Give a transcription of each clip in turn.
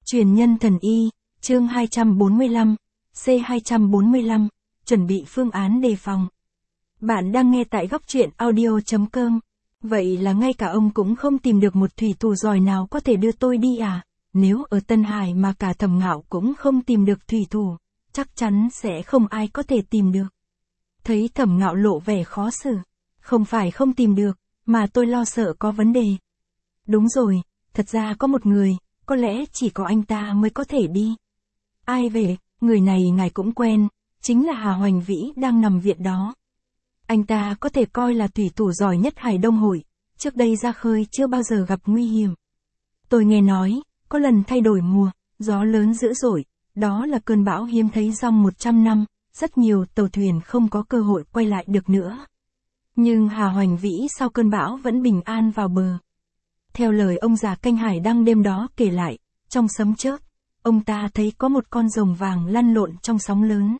Truyền nhân thần y, chương 245, C245, chuẩn bị phương án đề phòng. Bạn đang nghe tại góc truyện audio.com. Vậy là ngay cả ông cũng không tìm được một thủy thủ giỏi nào có thể đưa tôi đi à? Nếu ở Tân Hải mà cả Thẩm Ngạo cũng không tìm được thủy thủ, chắc chắn sẽ không ai có thể tìm được. Thấy Thẩm Ngạo lộ vẻ khó xử. Không phải không tìm được, mà tôi lo sợ có vấn đề. Đúng rồi, thật ra có một người, có lẽ chỉ có anh ta mới có thể đi. Ai về, người này ngài cũng quen, chính là Hà Hoành Vĩ đang nằm viện đó. Anh ta có thể coi là thủy thủ giỏi nhất Hải Đông Hội, trước đây ra khơi chưa bao giờ gặp nguy hiểm. Tôi nghe nói, có lần thay đổi mùa, gió lớn dữ dội, đó là cơn bão hiếm thấy trong 100 năm, rất nhiều tàu thuyền không có cơ hội quay lại được nữa. Nhưng Hà Hoành Vĩ sau cơn bão vẫn bình an vào bờ. Theo lời ông già canh hải đăng đêm đó kể lại, trong sấm chớp, ông ta thấy có một con rồng vàng lăn lộn trong sóng lớn.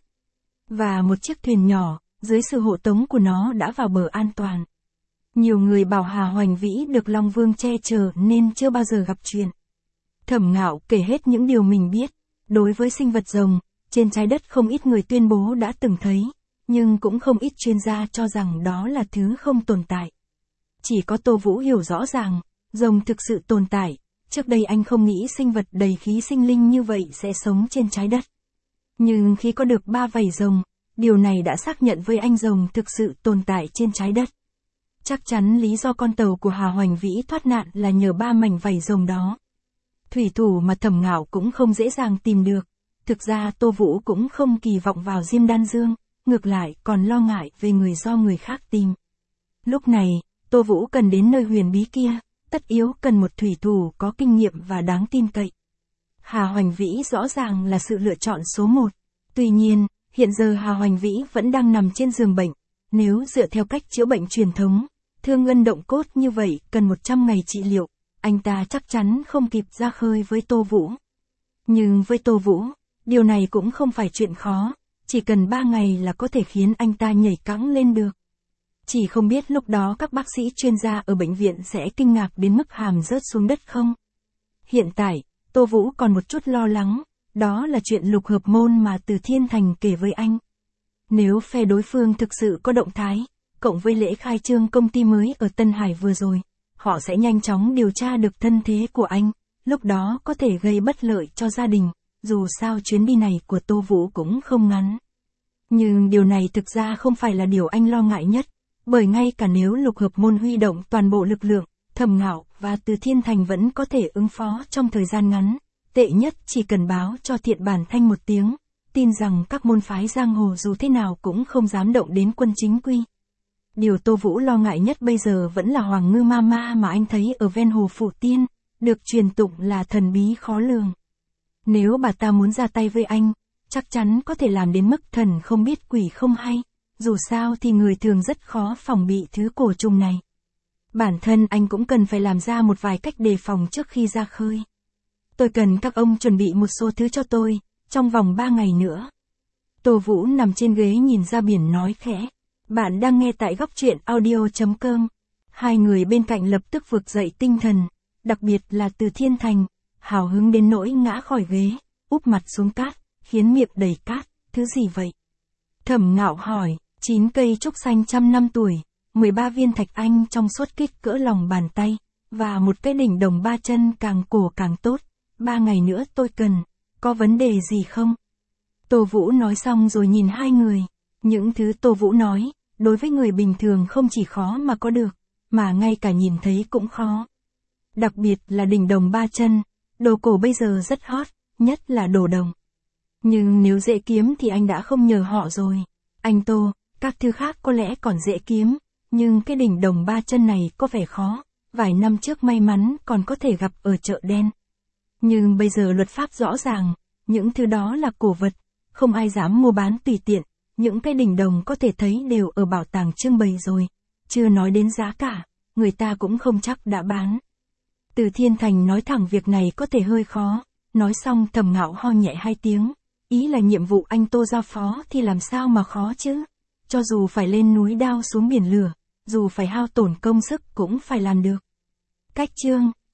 Và một chiếc thuyền nhỏ, dưới sự hộ tống của nó đã vào bờ an toàn. Nhiều người bảo Hà Hoành Vĩ được Long Vương che chở nên chưa bao giờ gặp chuyện. Thẩm Ngạo kể hết những điều mình biết. Đối với sinh vật rồng, trên trái đất không ít người tuyên bố đã từng thấy, nhưng cũng không ít chuyên gia cho rằng đó là thứ không tồn tại. Chỉ có Tô Vũ hiểu rõ ràng, rồng thực sự tồn tại, trước đây anh không nghĩ sinh vật đầy khí sinh linh như vậy sẽ sống trên trái đất. Nhưng khi có được 3 vảy rồng, điều này đã xác nhận với anh rồng thực sự tồn tại trên trái đất. Chắc chắn lý do con tàu của Hà Hoành Vĩ thoát nạn là nhờ 3 mảnh vảy rồng đó. Thủy thủ mà Thẩm Ngạo cũng không dễ dàng tìm được. Thực ra Tô Vũ cũng không kỳ vọng vào Diêm Đan Dương, ngược lại còn lo ngại về người do người khác tìm. Lúc này, Tô Vũ cần đến nơi huyền bí kia, tất yếu cần một thủy thủ có kinh nghiệm và đáng tin cậy. Hà Hoành Vĩ rõ ràng là sự lựa chọn số 1. Tuy nhiên, hiện giờ Hà Hoành Vĩ vẫn đang nằm trên giường bệnh. Nếu dựa theo cách chữa bệnh truyền thống, thương ngân động cốt như vậy cần 100 ngày trị liệu, anh ta chắc chắn không kịp ra khơi với Tô Vũ. Nhưng với Tô Vũ, điều này cũng không phải chuyện khó, chỉ cần 3 ngày là có thể khiến anh ta nhảy cẫng lên được. Chỉ không biết lúc đó các bác sĩ chuyên gia ở bệnh viện sẽ kinh ngạc đến mức hàm rớt xuống đất không? Hiện tại, Tô Vũ còn một chút lo lắng, đó là chuyện lục hợp môn mà Từ Thiên Thành kể với anh. Nếu phe đối phương thực sự có động thái, cộng với lễ khai trương công ty mới ở Tân Hải vừa rồi, họ sẽ nhanh chóng điều tra được thân thế của anh, lúc đó có thể gây bất lợi cho gia đình, dù sao chuyến đi này của Tô Vũ cũng không ngắn. Nhưng điều này thực ra không phải là điều anh lo ngại nhất, bởi ngay cả nếu lục hợp môn huy động toàn bộ lực lượng, Thẩm Ngạo và Từ Thiên Thành vẫn có thể ứng phó trong thời gian ngắn, tệ nhất chỉ cần báo cho Thiện Bản Thanh một tiếng, tin rằng các môn phái giang hồ dù thế nào cũng không dám động đến quân chính quy. Điều Tô Vũ lo ngại nhất bây giờ vẫn là Hoàng Ngư Ma Ma mà anh thấy ở ven hồ Phủ Tiên, được truyền tụng là thần bí khó lường. Nếu bà ta muốn ra tay với anh, chắc chắn có thể làm đến mức thần không biết quỷ không hay, dù sao thì người thường rất khó phòng bị thứ cổ trùng này. Bản thân anh cũng cần phải làm ra một vài cách đề phòng trước khi ra khơi. Tôi cần các ông chuẩn bị một số thứ cho tôi, trong vòng 3 ngày nữa. Tô Vũ nằm trên ghế nhìn ra biển nói khẽ. Bạn đang nghe tại góc truyện audio.com. Hai người bên cạnh lập tức vực dậy tinh thần, đặc biệt là Từ Thiên Thành, hào hứng đến nỗi ngã khỏi ghế, úp mặt xuống cát, khiến miệng đầy cát, thứ gì vậy? Thẩm Ngạo hỏi, 9 cây trúc xanh 100 năm tuổi, 13 viên thạch anh trong suốt kích cỡ lòng bàn tay, và một cái đỉnh đồng 3 chân càng cổ càng tốt, 3 ngày nữa tôi cần, có vấn đề gì không? Tô Vũ nói xong rồi nhìn hai người, những thứ Tô Vũ nói, đối với người bình thường không chỉ khó mà có được, mà ngay cả nhìn thấy cũng khó. Đặc biệt là đỉnh đồng 3 chân, đồ cổ bây giờ rất hot, nhất là đồ đồng. Nhưng nếu dễ kiếm thì anh đã không nhờ họ rồi. Anh Tô, các thứ khác có lẽ còn dễ kiếm, nhưng cái đỉnh đồng 3 chân này có vẻ khó, vài năm trước may mắn còn có thể gặp ở chợ đen. Nhưng bây giờ luật pháp rõ ràng, những thứ đó là cổ vật, không ai dám mua bán tùy tiện. Những cái đỉnh đồng có thể thấy đều ở bảo tàng trưng bày rồi, chưa nói đến giá cả, người ta cũng không chắc đã bán. Từ Thiên Thành nói thẳng việc này có thể hơi khó, nói xong Thẩm Ngạo ho nhẹ 2 tiếng, ý là nhiệm vụ anh Tô giao phó thì làm sao mà khó chứ, cho dù phải lên núi đao xuống biển lửa, dù phải hao tổn công sức cũng phải làm được. Cách chương